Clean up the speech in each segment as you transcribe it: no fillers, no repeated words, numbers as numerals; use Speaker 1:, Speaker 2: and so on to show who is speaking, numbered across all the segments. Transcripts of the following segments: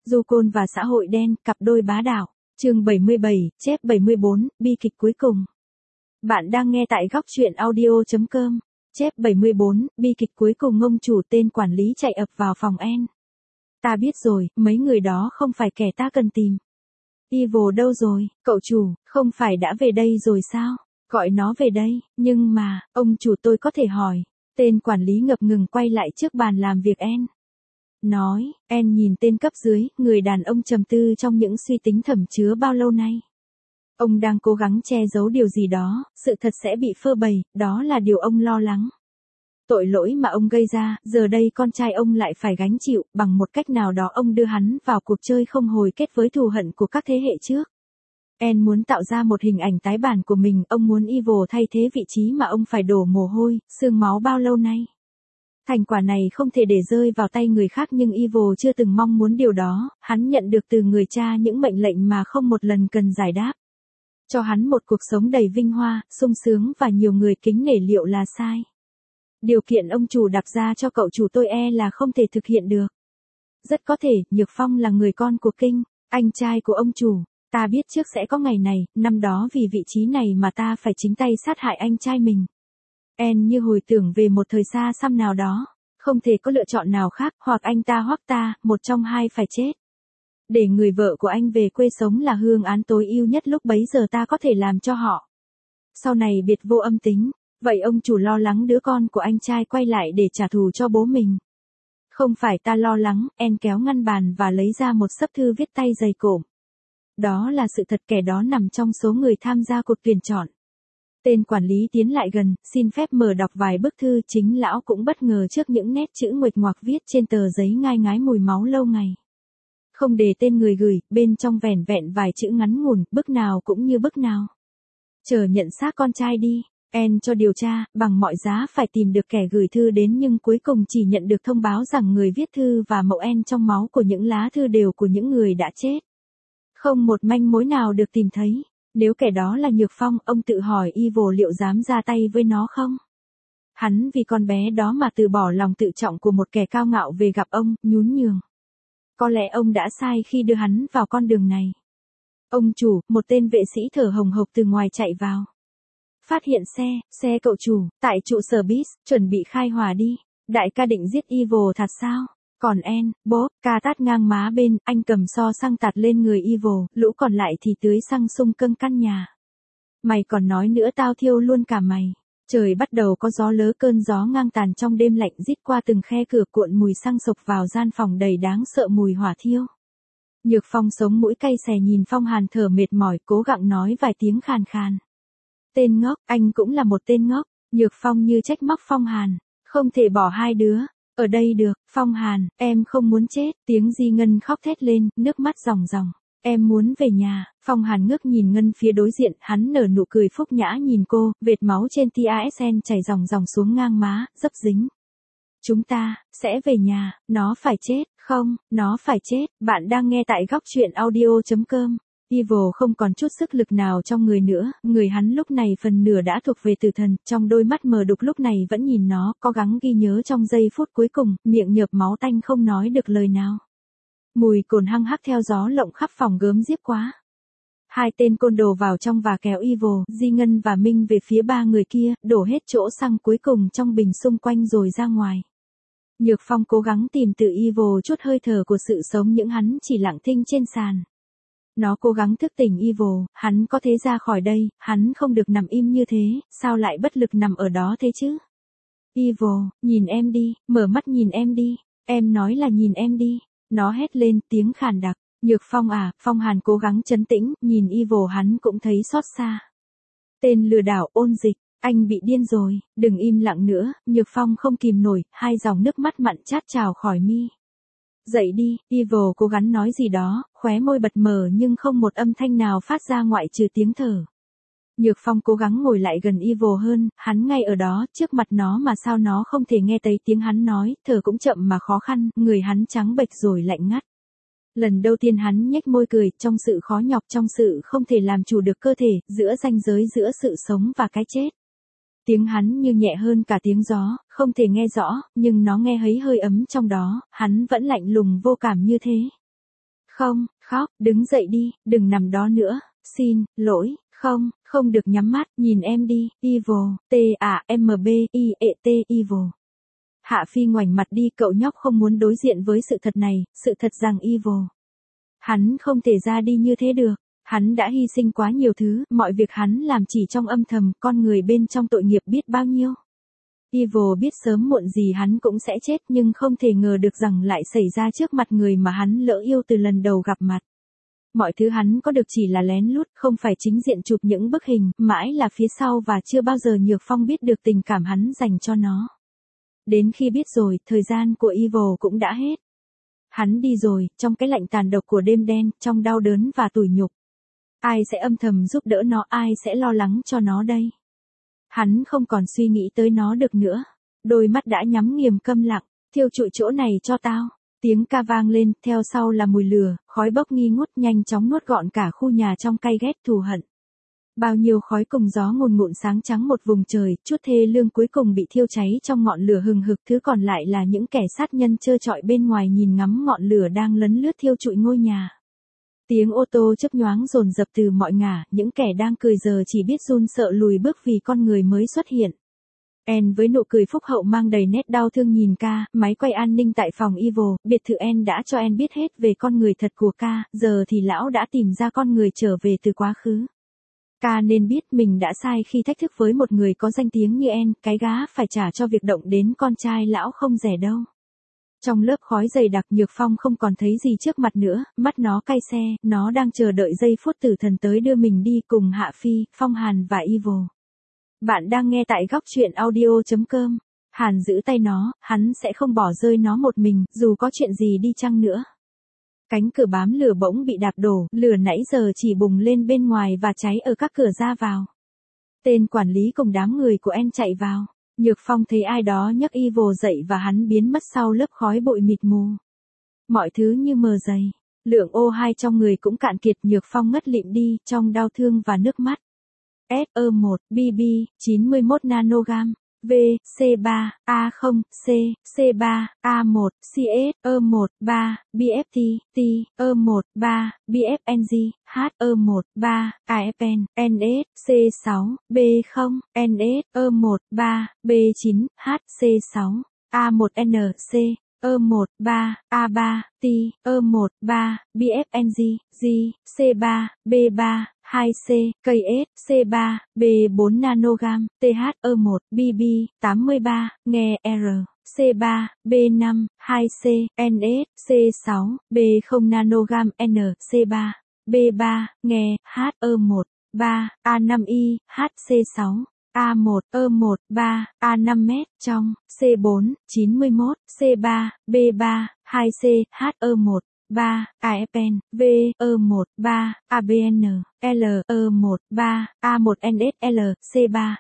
Speaker 1: Du Côn và xã hội đen, cặp đôi bá đạo. Chương 77, chép 74, bi kịch cuối cùng. Bạn đang nghe tại góc truyện audio.com. Chép 74, bi kịch cuối cùng. Ông chủ tên quản lý chạy ập vào phòng En. Ta biết rồi, mấy người đó không phải kẻ ta cần tìm. Evil đâu rồi, cậu chủ, không phải đã về đây rồi sao? Gọi nó về đây, nhưng mà, ông chủ tôi có thể hỏi. Tên quản lý ngập ngừng quay lại trước bàn làm việc En. Nói, En nhìn tên cấp dưới, người đàn ông trầm tư trong những suy tính thẩm chứa bao lâu nay. Ông đang cố gắng che giấu điều gì đó, sự thật sẽ bị phơi bày, đó là điều ông lo lắng. Tội lỗi mà ông gây ra, giờ đây con trai ông lại phải gánh chịu, bằng một cách nào đó ông đưa hắn vào cuộc chơi không hồi kết với thù hận của các thế hệ trước. En muốn tạo ra một hình ảnh tái bản của mình, ông muốn Evil thay thế vị trí mà ông phải đổ mồ hôi, xương máu bao lâu nay. Thành quả này không thể để rơi vào tay người khác, nhưng Evil chưa từng mong muốn điều đó, hắn nhận được từ người cha những mệnh lệnh mà không một lần cần giải đáp. Cho hắn một cuộc sống đầy vinh hoa, sung sướng và nhiều người kính nể liệu là sai. Điều kiện ông chủ đặt ra cho cậu chủ tôi là không thể thực hiện được. Rất có thể, Nhược Phong là người con của Kinh, anh trai của ông chủ. Ta biết trước sẽ có ngày này, năm đó vì vị trí này mà ta phải chính tay sát hại anh trai mình. En như hồi tưởng về một thời xa xăm nào đó, không thể có lựa chọn nào khác, hoặc anh ta hoặc ta, một trong hai phải chết. Để người vợ của anh về quê sống là hương án tối ưu nhất lúc bấy giờ ta có thể làm cho họ. Sau này biệt vô âm tính, vậy ông chủ lo lắng đứa con của anh trai quay lại để trả thù cho bố mình. Không phải ta lo lắng, En kéo ngăn bàn và lấy ra một xấp thư viết tay dày cộm. Đó là sự thật, kẻ đó nằm trong số người tham gia cuộc tuyển chọn. Tên quản lý tiến lại gần, xin phép mở đọc vài bức thư. Chính lão cũng bất ngờ trước những nét chữ nguệch ngoạc viết trên tờ giấy ngai ngái mùi máu lâu ngày. Không đề tên người gửi, bên trong vẻn vẹn vài chữ ngắn ngủn, bức nào cũng như bức nào. Chờ nhận xác con trai đi, En cho điều tra, bằng mọi giá phải tìm được kẻ gửi thư đến, nhưng cuối cùng chỉ nhận được thông báo rằng người viết thư và mẫu En trong máu của những lá thư đều của những người đã chết. Không một manh mối nào được tìm thấy. Nếu kẻ đó là Nhược Phong, ông tự hỏi Evil liệu dám ra tay với nó không? Hắn vì con bé đó mà từ bỏ lòng tự trọng của một kẻ cao ngạo về gặp ông, nhún nhường. Có lẽ ông đã sai khi đưa hắn vào con đường này. Ông chủ, một tên vệ sĩ thở hồng hộc từ ngoài chạy vào. Phát hiện xe cậu chủ, tại trụ sở BIS, chuẩn bị khai hỏa đi. Đại ca định giết Evil thật sao? Còn En, bố, ca tát ngang má bên, anh cầm xo xăng tạt lên người Evil, lũ còn lại thì tưới xăng xung quanh căn nhà. Mày còn nói nữa tao thiêu luôn cả mày. Trời bắt đầu có gió lớ, cơn gió ngang tàn trong đêm lạnh rít qua từng khe cửa, cuộn mùi xăng sộc vào gian phòng đầy đáng sợ mùi hỏa thiêu. Nhược Phong sống mũi cay xè nhìn Phong Hàn thở mệt mỏi, cố gắng nói vài tiếng khàn khàn. Tên ngốc, anh cũng là một tên ngốc. Nhược Phong như trách móc Phong Hàn. Không thể bỏ hai đứa ở đây được, Phong Hàn, em không muốn chết. Tiếng Di Ngân khóc thét lên, nước mắt ròng ròng. Em muốn về nhà. Phong Hàn ngước nhìn Ngân phía đối diện, hắn nở nụ cười phúc nhã nhìn cô, vệt máu trên TASN chảy ròng ròng xuống ngang má, dấp dính. Chúng ta sẽ về nhà, nó phải chết, không, nó phải chết. Bạn đang nghe tại góc truyện audio.com. Evil không còn chút sức lực nào trong người nữa, người hắn lúc này phần nửa đã thuộc về tử thần, trong đôi mắt mờ đục lúc này vẫn nhìn nó, cố gắng ghi nhớ trong giây phút cuối cùng, miệng nhợp máu tanh không nói được lời nào. Mùi cồn hăng hắc theo gió lộng khắp phòng, gớm ghiếc quá. Hai tên côn đồ vào trong và kéo Evil, Di Ngân và Minh về phía ba người kia, đổ hết chỗ xăng cuối cùng trong bình xung quanh rồi ra ngoài. Nhược Phong cố gắng tìm từ Evil chút hơi thở của sự sống, những hắn chỉ lặng thinh trên sàn. Nó cố gắng thức tỉnh Evil, hắn có thể ra khỏi đây, hắn không được nằm im như thế, sao lại bất lực nằm ở đó thế chứ? Evil, nhìn em đi, mở mắt nhìn em đi, em nói là nhìn em đi. Nó hét lên, tiếng khàn đặc. Nhược Phong à, Phong Hàn cố gắng trấn tĩnh, nhìn Evil hắn cũng thấy xót xa. Tên lừa đảo ôn dịch, anh bị điên rồi, đừng im lặng nữa. Nhược Phong không kìm nổi, hai dòng nước mắt mặn chát trào khỏi mi. Dậy đi, Evil cố gắng nói gì đó, khóe môi bật mở nhưng không một âm thanh nào phát ra ngoại trừ tiếng thở. Nhược Phong cố gắng ngồi lại gần Evil hơn, hắn ngay ở đó, trước mặt nó mà sao nó không thể nghe thấy tiếng hắn nói, thở cũng chậm mà khó khăn, người hắn trắng bệch rồi lạnh ngắt. Lần đầu tiên hắn nhếch môi cười, trong sự khó nhọc, trong sự không thể làm chủ được cơ thể, giữa ranh giới giữa sự sống và cái chết. Tiếng hắn như nhẹ hơn cả tiếng gió, không thể nghe rõ, nhưng nó nghe thấy hơi ấm trong đó, hắn vẫn lạnh lùng vô cảm như thế. Không, khóc, đứng dậy đi, đừng nằm đó nữa, xin, lỗi, không được nhắm mắt, nhìn em đi, evil, T-A-M-B-I-E-T, evil. Hạ Phi ngoảnh mặt đi, cậu nhóc không muốn đối diện với sự thật này, sự thật rằng evil. Hắn không thể ra đi như thế được, hắn đã hy sinh quá nhiều thứ, mọi việc hắn làm chỉ trong âm thầm, con người bên trong tội nghiệp biết bao nhiêu. Evil biết sớm muộn gì hắn cũng sẽ chết nhưng không thể ngờ được rằng lại xảy ra trước mặt người mà hắn lỡ yêu từ lần đầu gặp mặt. Mọi thứ hắn có được chỉ là lén lút, không phải chính diện chụp những bức hình, mãi là phía sau và chưa bao giờ Nhược Phong biết được tình cảm hắn dành cho nó. Đến khi biết rồi, thời gian của Evil cũng đã hết. Hắn đi rồi, trong cái lạnh tàn độc của đêm đen, trong đau đớn và tủi nhục. Ai sẽ âm thầm giúp đỡ nó, ai sẽ lo lắng cho nó đây? Hắn không còn suy nghĩ tới nó được nữa. Đôi mắt đã nhắm nghiền câm lặng, thiêu trụi chỗ này cho tao. Tiếng ca vang lên, theo sau là mùi lửa, khói bốc nghi ngút nhanh chóng nuốt gọn cả khu nhà trong cay ghét thù hận. Bao nhiêu khói cùng gió ngùn ngụn sáng trắng một vùng trời, chút thê lương cuối cùng bị thiêu cháy trong ngọn lửa hừng hực, thứ còn lại là những kẻ sát nhân trơ trọi bên ngoài nhìn ngắm ngọn lửa đang lấn lướt thiêu trụi ngôi nhà. Tiếng ô tô chớp nhoáng dồn dập từ mọi ngả, những kẻ đang cười giờ chỉ biết run sợ lùi bước vì con người mới xuất hiện. En với nụ cười phúc hậu mang đầy nét đau thương nhìn ca, máy quay an ninh tại phòng Evil, biệt thự En đã cho En biết hết về con người thật của ca, giờ thì lão đã tìm ra con người trở về từ quá khứ. Ca nên biết mình đã sai khi thách thức với một người có danh tiếng như En, cái gá phải trả cho việc động đến con trai lão không rẻ đâu. Trong lớp khói dày đặc Nhược Phong không còn thấy gì trước mặt nữa, mắt nó cay xe, nó đang chờ đợi giây phút tử thần tới đưa mình đi cùng Hạ Phi, Phong Hàn và Evil. Bạn đang nghe tại góc truyện audio.com. Hàn giữ tay nó, hắn sẽ không bỏ rơi nó một mình, dù có chuyện gì đi chăng nữa. Cánh cửa bám lửa bỗng bị đạp đổ, lửa nãy giờ chỉ bùng lên bên ngoài và cháy ở các cửa ra vào. Tên quản lý cùng đám người của En chạy vào. Nhược Phong thấy ai đó nhấc Evil dậy và hắn biến mất sau lớp khói bụi mịt mù. Mọi thứ như mờ dày. Lượng O2 trong người cũng cạn kiệt, Nhược Phong ngất lịm đi, trong đau thương và nước mắt. SE1, BB, 91 nanogam. V, C3, A0, C, C3, A1, CS, E1, 3, BFT, T, E1, 3, BFNG, H, E1, 3, AFN, NS, C6, B0, NS, E1, 3, B9, H, C6, A1N, C, E1, 3, A3, T, E1, 3, BFNG, G, C3, B3, 2C, KS, C3, B4 nanogam, THE1, BB, 83, nghe R, C3, B5, 2C, NS, C6, B0 nanogam, N, C3, B3, nghe, HE1, 3, A5I, HC6. A1, E1, 3, A5M, trong, C4, 91, C3, B3, 2C, HE1, 3, AFN, V, E1, 3, ABN, L, E1, 3, A1NSL, C3,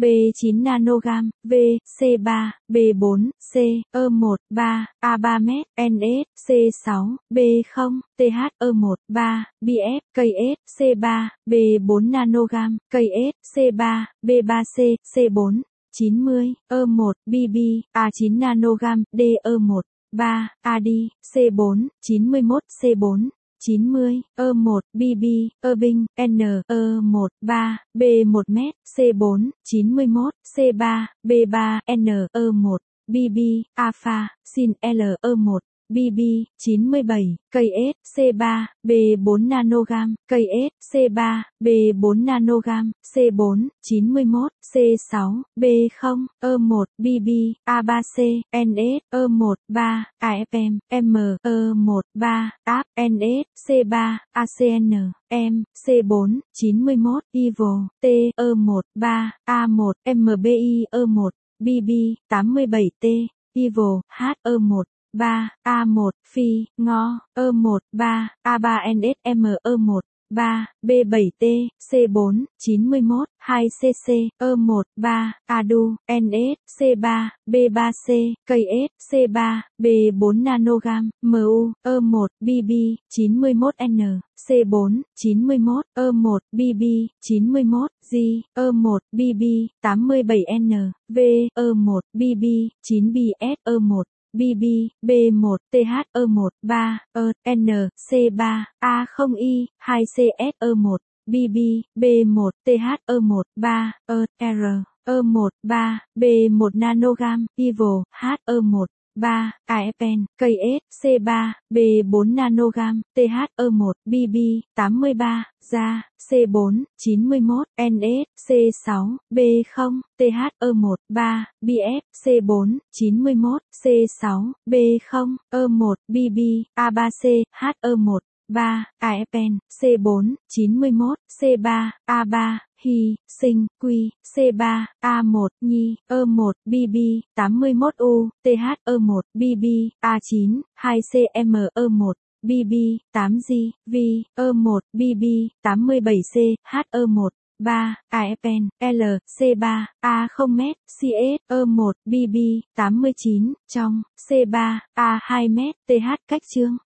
Speaker 1: B9 nanogam, V, C3, B4, C, E1, 3, A3M, NS, C6, B0, THE1, 3, BF, KS, C3, B4 nanogam, KS, C3, B3C, C4, 90, E1, BB, A9 nanogam, DE1, 3, AD, C4, 91, C4, 90, E1, BB, Ebing, N, E1, 3, B1M, C4, 91, C3, B3, N, E1, BB, Alpha, Sin L, E1, BB, 97, KS, C3, B4 nanogam, KS, C3, B4 nanogam, C4, 91, C6, B0, E1, BB, A3C, NS, E1, 3, AFM, M, E1, 3, AP, NS, C3, ACN, M, C4, 91, Evil, T, E1, 3, A1, MBI, E1, BB, 87T, Evil, H, E1, 3, A1, Phi, Ngo, E1, 3, A3NSM, E1, 3, B7T, C4, 91, 2CC, E1, 3, ADU, NS, C3, B3C, KS, C3, B4 nanogam, MU, E1, BB, 91N, C4, 91, E1, BB, 91, G, E1, BB, 87N, V, E1, BB, 9BS, E1, BB, B1, THE1, 3, N, C3, A0I, 2CSE1, BB, B1, THE1, 3, R, E1, 3, B1 nanogam, EVO, HE1, 3, AFN, KS, C3, B4 nanogam, THE1, BB, 83, DA, C4, 91, NS, C6, B0, THE1, 3, BF, C4, 91, C6, B0, E1, BB, A3C, HE1, 3, AFN, C4, 91, C3, A3, Hy, Sinh, Quy, C3, A1, Nhi, E1, BB, 81U, THE1, BB, A9, 2CME1, BB, 8G, V, E1, BB, 87C, HE1, 3, AFN, L, C3, A0M, CS, E1, BB, 89, trong, C3, A2M, TH cách chương.